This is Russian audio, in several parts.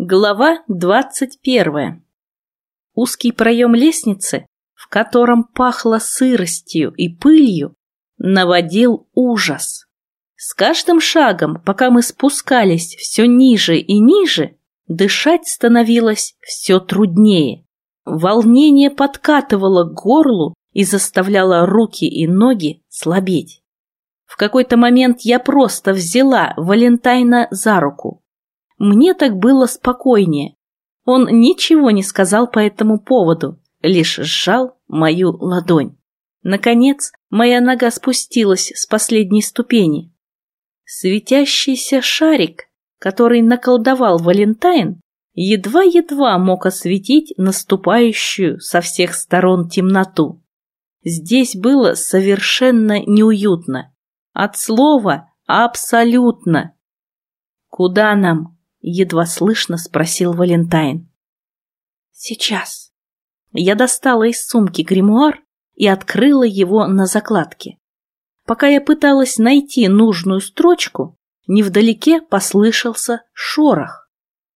Глава 21. Узкий проем лестницы, в котором пахло сыростью и пылью, наводил ужас. С каждым шагом, пока мы спускались все ниже и ниже, дышать становилось все труднее. Волнение подкатывало к горлу и заставляло руки и ноги слабеть. В какой-то момент я просто взяла Валентайна за руку. Мне так было спокойнее. Он ничего не сказал по этому поводу, лишь сжал мою ладонь. Наконец, моя нога спустилась с последней ступени. Светящийся шарик, который наколдовал Валентайн, едва-едва мог осветить наступающую со всех сторон темноту. Здесь было совершенно неуютно. От слова «абсолютно». «Куда нам?» — едва слышно спросил Валентайн. «Сейчас». Я достала из сумки гримуар и открыла его на закладке. Пока я пыталась найти нужную строчку, невдалеке послышался шорох.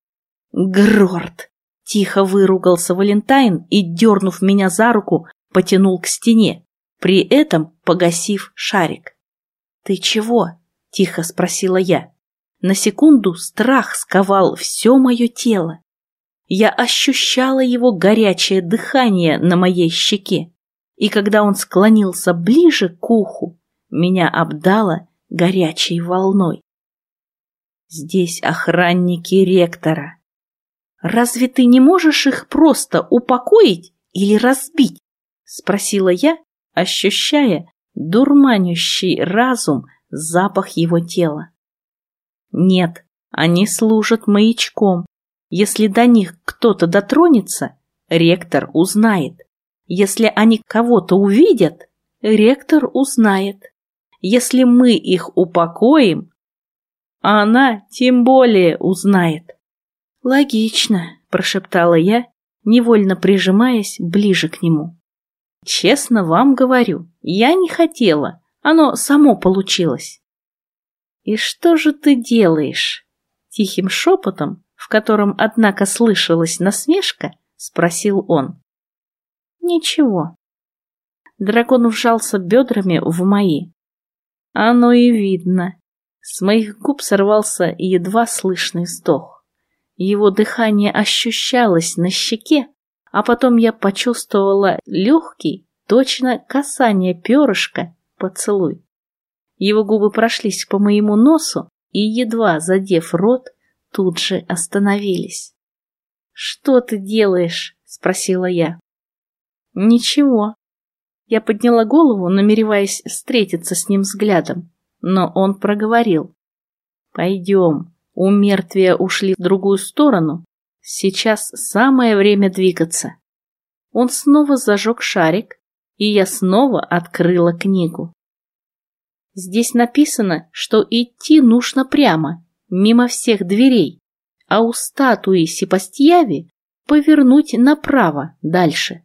«Грорт!» — тихо выругался Валентайн и, дернув меня за руку, потянул к стене, при этом погасив шарик. «Ты чего?» — тихо спросила я. На секунду страх сковал все мое тело. Я ощущала его горячее дыхание на моей щеке, и когда он склонился ближе к уху, меня обдало горячей волной. Здесь охранники ректора. Разве ты не можешь их просто упокоить или разбить? Спросила я, ощущая дурманящий разум запах его тела. Нет, они служат маячком. Если до них кто-то дотронется, ректор узнает. Если они кого-то увидят, ректор узнает. Если мы их упокоим, она тем более узнает. Логично, прошептала я, невольно прижимаясь ближе к нему. Честно вам говорю, я не хотела, оно само получилось. «И что же ты делаешь?» Тихим шепотом, в котором, однако, слышалась насмешка, спросил он. «Ничего». Дракон вжался бедрами в мои. Оно и видно. С моих губ сорвался едва слышный вздох. Его дыхание ощущалось на щеке, а потом я почувствовала легкий, точно касание перышка, поцелуй. Его губы прошлись по моему носу и, едва задев рот, тут же остановились. «Что ты делаешь?» — спросила я. «Ничего». Я подняла голову, намереваясь встретиться с ним взглядом, но он проговорил. «Пойдем, у мертвия ушли в другую сторону, сейчас самое время двигаться». Он снова зажег шарик, и я снова открыла книгу. Здесь написано, что идти нужно прямо, мимо всех дверей, а у статуи Сепастьяви повернуть направо дальше.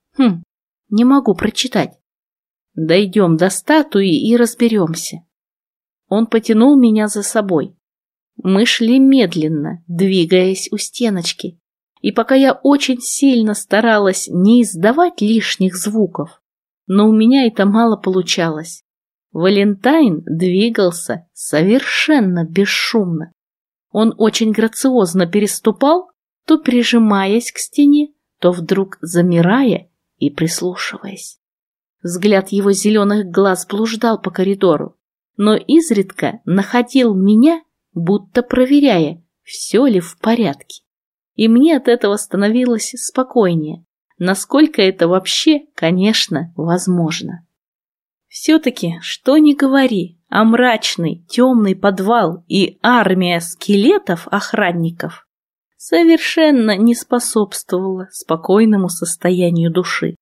Не могу прочитать. Дойдем до статуи и разберемся. Он потянул меня за собой. Мы шли медленно, двигаясь у стеночки, и пока я очень сильно старалась не издавать лишних звуков, но у меня это мало получалось. Валентайн двигался совершенно бесшумно. Он очень грациозно переступал, то прижимаясь к стене, то вдруг замирая и прислушиваясь. Взгляд его зеленых глаз блуждал по коридору, но изредка находил меня, будто проверяя, все ли в порядке. И мне от этого становилось спокойнее, насколько это вообще, конечно, возможно. Все-таки, что ни говори, а мрачный, темный подвал и армия скелетов-охранников совершенно не способствовала спокойному состоянию души.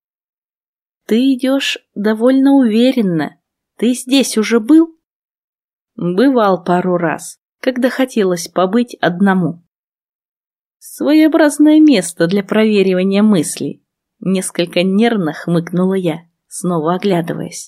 Ты идешь довольно уверенно. Ты здесь уже был? Бывал пару раз, когда хотелось побыть одному. Своеобразное место для проверивания мыслей. Несколько нервно хмыкнула я, снова оглядываясь.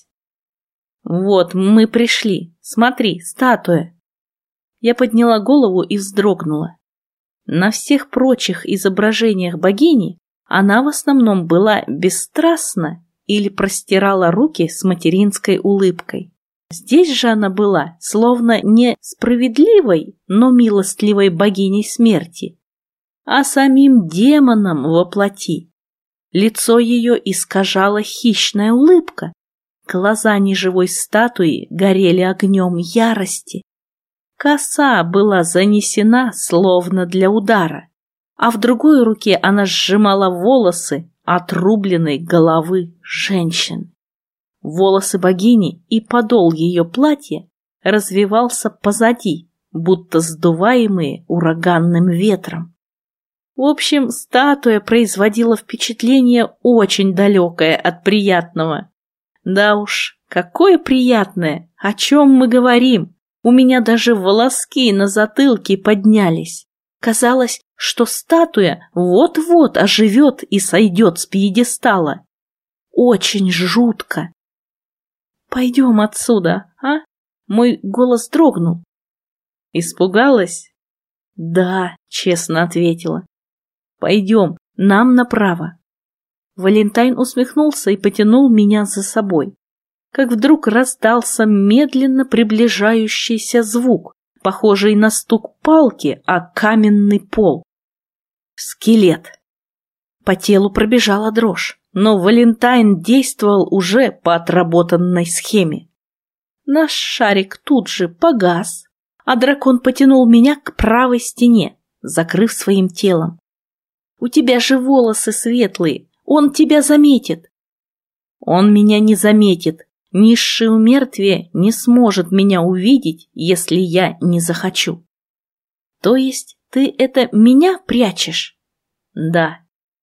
«Вот, мы пришли. Смотри, статуя!» Я подняла голову и вздрогнула. На всех прочих изображениях богини она в основном была бесстрастна или простирала руки с материнской улыбкой. Здесь же она была словно не справедливой, но милостливой богиней смерти, а самим демоном во плоти. Лицо ее искажала хищная улыбка, глаза неживой статуи горели огнем ярости. Коса была занесена словно для удара, а в другой руке она сжимала волосы отрубленной головы женщины. Волосы богини и подол ее платья развивался позади, будто сдуваемые ураганным ветром. В общем, статуя производила впечатление очень далекое от приятного. Да уж, какое приятное, о чем мы говорим. У меня даже волоски на затылке поднялись. Казалось, что статуя вот-вот оживет и сойдет с пьедестала. Очень жутко. «Пойдем отсюда, а?» Мой голос дрогнул. Испугалась? «Да», честно ответила. «Пойдем, нам направо». Валентайн усмехнулся и потянул меня за собой. Как вдруг раздался медленно приближающийся звук, похожий на стук палки о каменный пол. Скелет. По телу пробежала дрожь, но Валентайн действовал уже по отработанной схеме. Наш шарик тут же погас, а дракон потянул меня к правой стене, закрыв своим телом. «У тебя же волосы светлые, он тебя заметит». «Он меня не заметит. Низшее умертвие не сможет меня увидеть, если я не захочу». «То есть ты это меня прячешь?» «Да».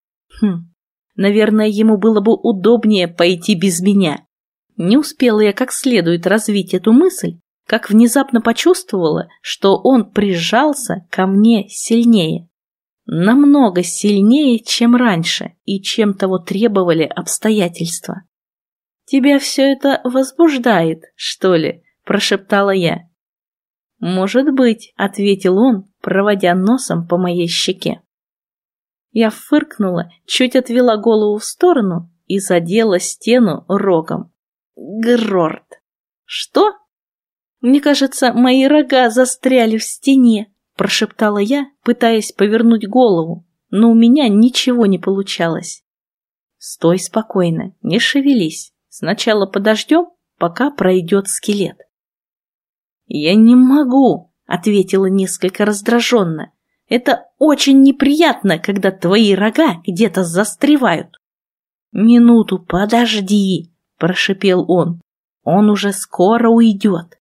Наверное, ему было бы удобнее пойти без меня. Не успела я как следует развить эту мысль, как внезапно почувствовала, что он прижался ко мне сильнее. Намного сильнее, чем раньше и чем того требовали обстоятельства. «Тебя все это возбуждает, что ли?» – прошептала я. «Может быть», – ответил он, проводя носом по моей щеке. Я фыркнула, чуть отвела голову в сторону и задела стену рогом. Грорт! Что? Мне кажется, мои рога застряли в стене, прошептала я, пытаясь повернуть голову, но у меня ничего не получалось. Стой спокойно, не шевелись. Сначала подождем, пока пройдет скелет. Я не могу, ответила несколько раздраженно. Это очень неприятно, когда твои рога где-то застревают. Минуту, подожди, прошипел он. Он уже скоро уйдет.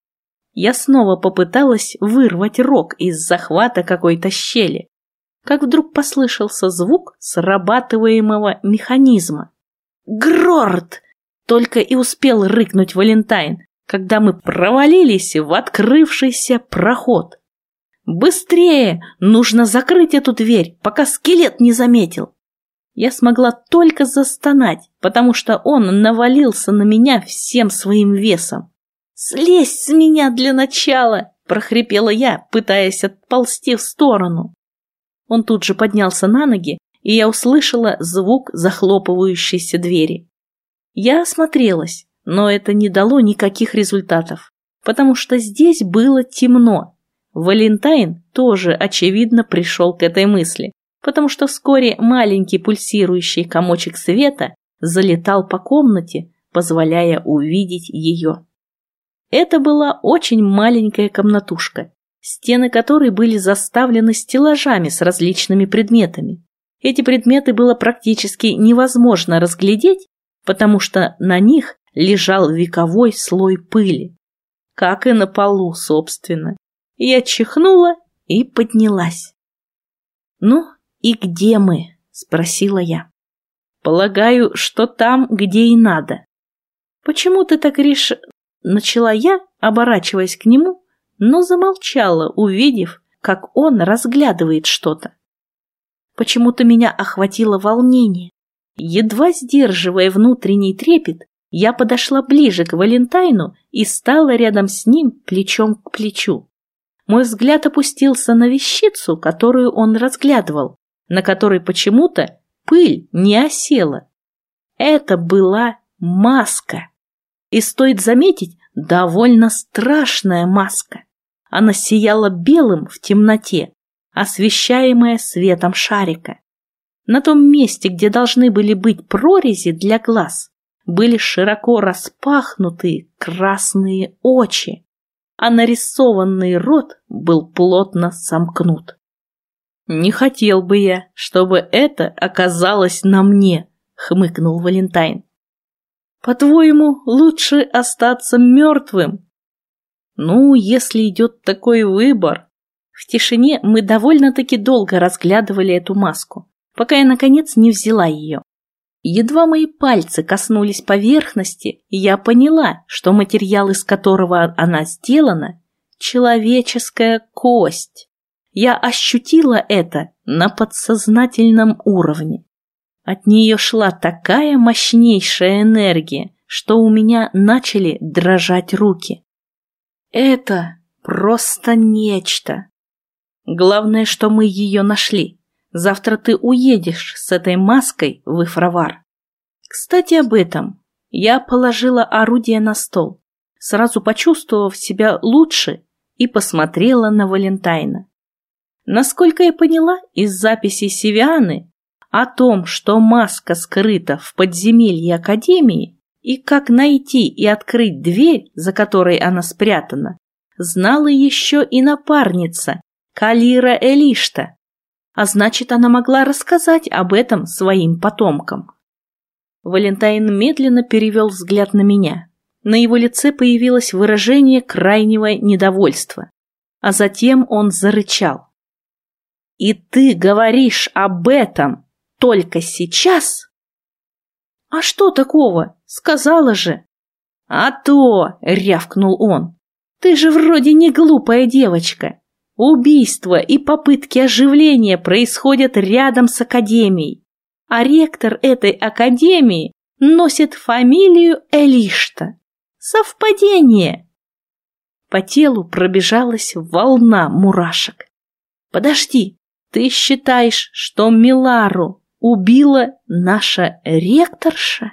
Я снова попыталась вырвать рог из захвата какой-то щели, как вдруг послышался звук срабатываемого механизма. Грорт! Только и успел рыкнуть Валентайн, когда мы провалились в открывшийся проход. «Быстрее! Нужно закрыть эту дверь, пока скелет не заметил!» Я смогла только застонать, потому что он навалился на меня всем своим весом. «Слезь с меня для начала!» – прохрипела я, пытаясь отползти в сторону. Он тут же поднялся на ноги, и я услышала звук захлопывающейся двери. Я осмотрелась, но это не дало никаких результатов, потому что здесь было темно. Валентайн тоже, очевидно, пришел к этой мысли, потому что вскоре маленький пульсирующий комочек света залетал по комнате, позволяя увидеть ее. Это была очень маленькая комнатушка, стены которой были заставлены стеллажами с различными предметами. Эти предметы было практически невозможно разглядеть, потому что на них лежал вековой слой пыли. Как и на полу, собственно. Я чихнула и поднялась. «Ну и где мы?» – спросила я. «Полагаю, что там, где и надо». «Почему ты так решил?» – начала я, оборачиваясь к нему, но замолчала, увидев, как он разглядывает что-то. Почему-то меня охватило волнение. Едва сдерживая внутренний трепет, я подошла ближе к Валентайну и стала рядом с ним плечом к плечу. Мой взгляд опустился на вещицу, которую он разглядывал, на которой почему-то пыль не осела. Это была маска. И стоит заметить, довольно страшная маска. Она сияла белым в темноте, освещаемая светом шарика. На том месте, где должны были быть прорези для глаз, были широко распахнутые красные очи, а нарисованный рот был плотно сомкнут. «Не хотел бы я, чтобы это оказалось на мне», — хмыкнул Валентайн. «По-твоему, лучше остаться мертвым?» «Ну, если идет такой выбор...» В тишине мы довольно-таки долго разглядывали эту маску, пока я, наконец, не взяла ее. Едва мои пальцы коснулись поверхности, я поняла, что материал, из которого она сделана, человеческая кость. Я ощутила это на подсознательном уровне. От нее шла такая мощнейшая энергия, что у меня начали дрожать руки. Это просто нечто. Главное, что мы ее нашли. Завтра ты уедешь с этой маской в Ифравар. Кстати, об этом. Я положила орудие на стол, сразу почувствовав себя лучше, и посмотрела на Валентайна. Насколько я поняла из записи Севианы о том, что маска скрыта в подземелье Академии, и как найти и открыть дверь, за которой она спрятана, знала еще и напарница Калира Элишта, а значит, она могла рассказать об этом своим потомкам. Валентайн медленно перевел взгляд на меня. На его лице появилось выражение крайнего недовольства, а затем он зарычал. «И ты говоришь об этом только сейчас?» «А что такого? Сказала же!» «А то!» — рявкнул он. «Ты же вроде не глупая девочка. Убийства и попытки оживления происходят рядом с Академией, а ректор этой Академии носит фамилию Элишта. Совпадение!» По телу пробежалась волна мурашек. «Подожди, ты считаешь, что Милару убила наша ректорша?»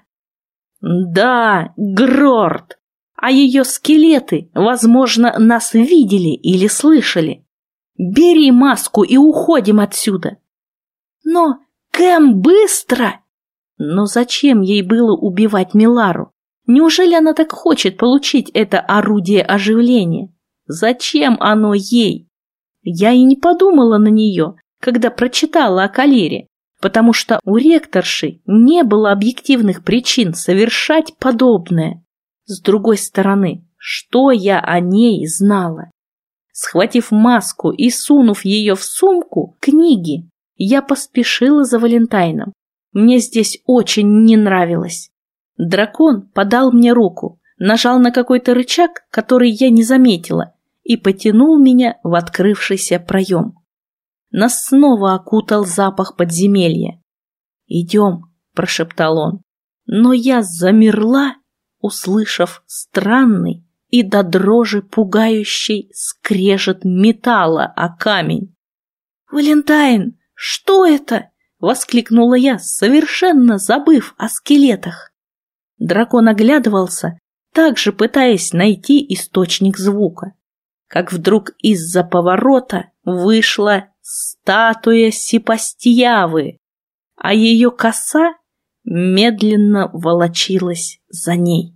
«Да, Грорт, а ее скелеты, возможно, нас видели или слышали. Бери маску и уходим отсюда». «Но, Кэм, быстро!» Но зачем ей было убивать Милару? Неужели она так хочет получить это орудие оживления? Зачем оно ей? Я и не подумала на нее, когда прочитала о Калире, потому что у ректорши не было объективных причин совершать подобное. С другой стороны, что я о ней знала? Схватив маску и сунув ее в сумку книги, я поспешила за Валентайном. Мне здесь очень не нравилось. Дракон подал мне руку, нажал на какой-то рычаг, который я не заметила, и потянул меня в открывшийся проем. Нас снова окутал запах подземелья. «Идем», — прошептал он, но я замерла, услышав странный и до дрожи пугающий скрежет металла о камень. «Валентайн, что это?» — воскликнула я, совершенно забыв о скелетах. Дракон оглядывался, также пытаясь найти источник звука, как вдруг из-за поворота вышла статуя Сепастьявы, а ее коса медленно волочилась за ней.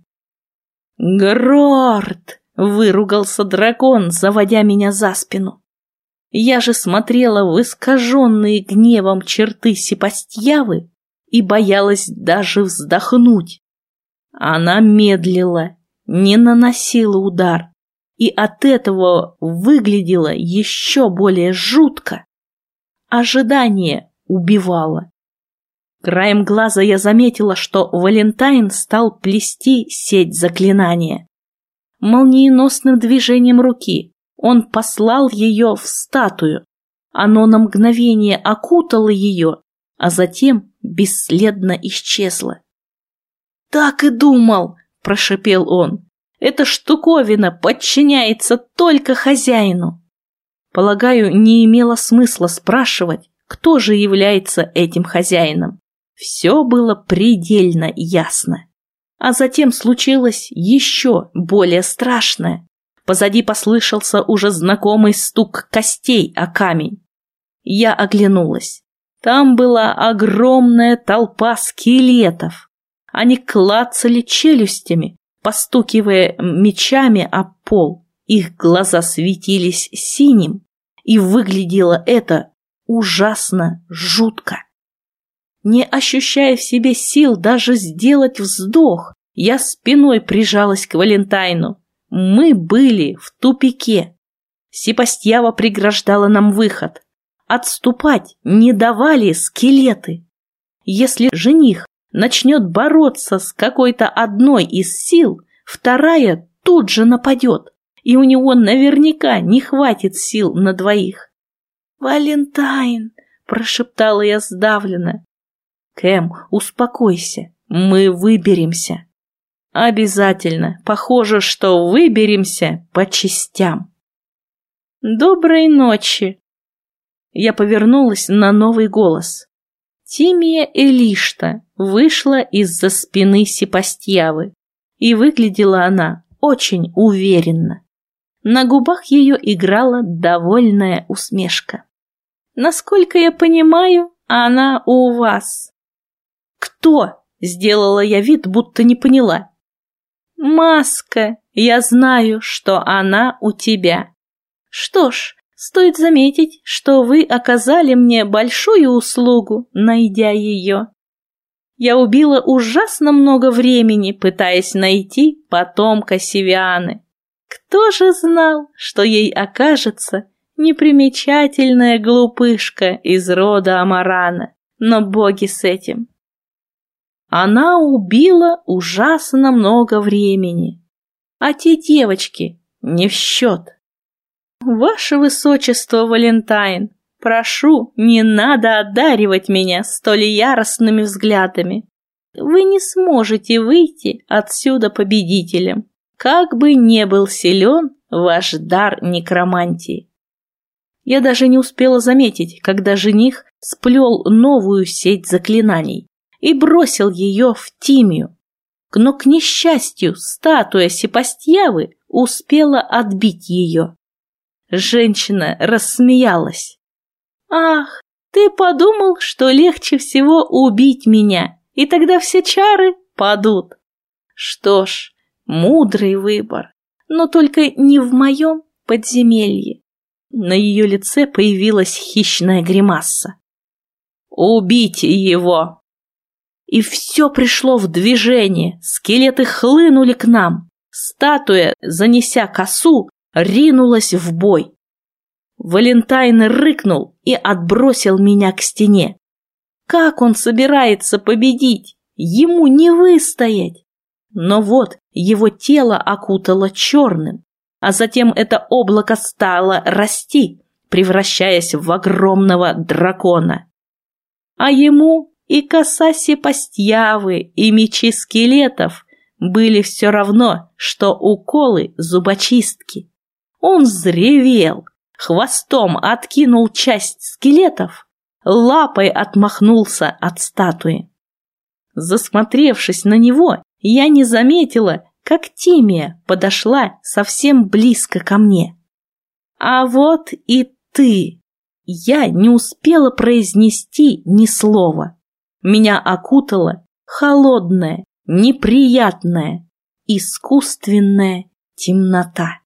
«Грорт!» — выругался дракон, заводя меня за спину. Я же смотрела в искаженные гневом черты Сепастьявы и боялась даже вздохнуть. Она медлила, не наносила удар, и от этого выглядела еще более жутко. Ожидание убивало. Краем глаза я заметила, что Валентайн стал плести сеть заклинания. Молниеносным движением руки он послал ее в статую. Оно на мгновение окутало ее, а затем бесследно исчезло. «Так и думал!» – прошипел он. «Эта штуковина подчиняется только хозяину!» Полагаю, не имело смысла спрашивать, кто же является этим хозяином. Все было предельно ясно. А затем случилось еще более страшное. Позади послышался уже знакомый стук костей о камень. Я оглянулась. Там была огромная толпа скелетов. Они клацали челюстями, постукивая мечами об пол. Их глаза светились синим, и выглядело это ужасно жутко. Не ощущая в себе сил даже сделать вздох, я спиной прижалась к Валентайну. Мы были в тупике. Сепастьява преграждала нам выход. Отступать не давали скелеты. Если жених начнет бороться с какой-то одной из сил, вторая тут же нападет, и у него наверняка не хватит сил на двоих. «Валентайн!» – прошептала я сдавленно. «Кэм, успокойся, мы выберемся». «Обязательно, похоже, что выберемся по частям». «Доброй ночи!» Я повернулась на новый голос. Тимия Элишта вышла из-за спины Сепастьявы, и выглядела она очень уверенно. На губах ее играла довольная усмешка. «Насколько я понимаю, она у вас». «Кто?» — сделала я вид, будто не поняла. «Маска, я знаю, что она у тебя. Что ж, стоит заметить, что вы оказали мне большую услугу, найдя ее. Я убила ужасно много времени, пытаясь найти потомка Сивианы. Кто же знал, что ей окажется непримечательная глупышка из рода Амарана, но боги с этим. Она убила ужасно много времени, а те девочки не в счет. Ваше Высочество Валентайн, прошу, не надо одаривать меня столь яростными взглядами. Вы не сможете выйти отсюда победителем, как бы не был силен ваш дар некромантии. Я даже не успела заметить, когда жених сплел новую сеть заклинаний и бросил ее в Тимию. Но, к несчастью, статуя Сепастьявы успела отбить ее. Женщина рассмеялась. «Ах, ты подумал, что легче всего убить меня, и тогда все чары падут. Что ж, мудрый выбор, но только не в моем подземелье». На ее лице появилась хищная гримаса. «Убейте его!» И все пришло в движение, скелеты хлынули к нам. Статуя, занеся косу, ринулась в бой. Валентайн рыкнул и отбросил меня к стене. Как он собирается победить? Ему не выстоять. Но вот его тело окутало черным, а затем это облако стало расти, превращаясь в огромного дракона. А ему и коса Сепастьявы, и мечи скелетов были все равно, что уколы зубочистки. Он взревел, хвостом откинул часть скелетов, лапой отмахнулся от статуи. Засмотревшись на него, я не заметила, как Тимия подошла совсем близко ко мне. «А вот и ты!» Я не успела произнести ни слова. Меня окутала холодная, неприятная, искусственная темнота.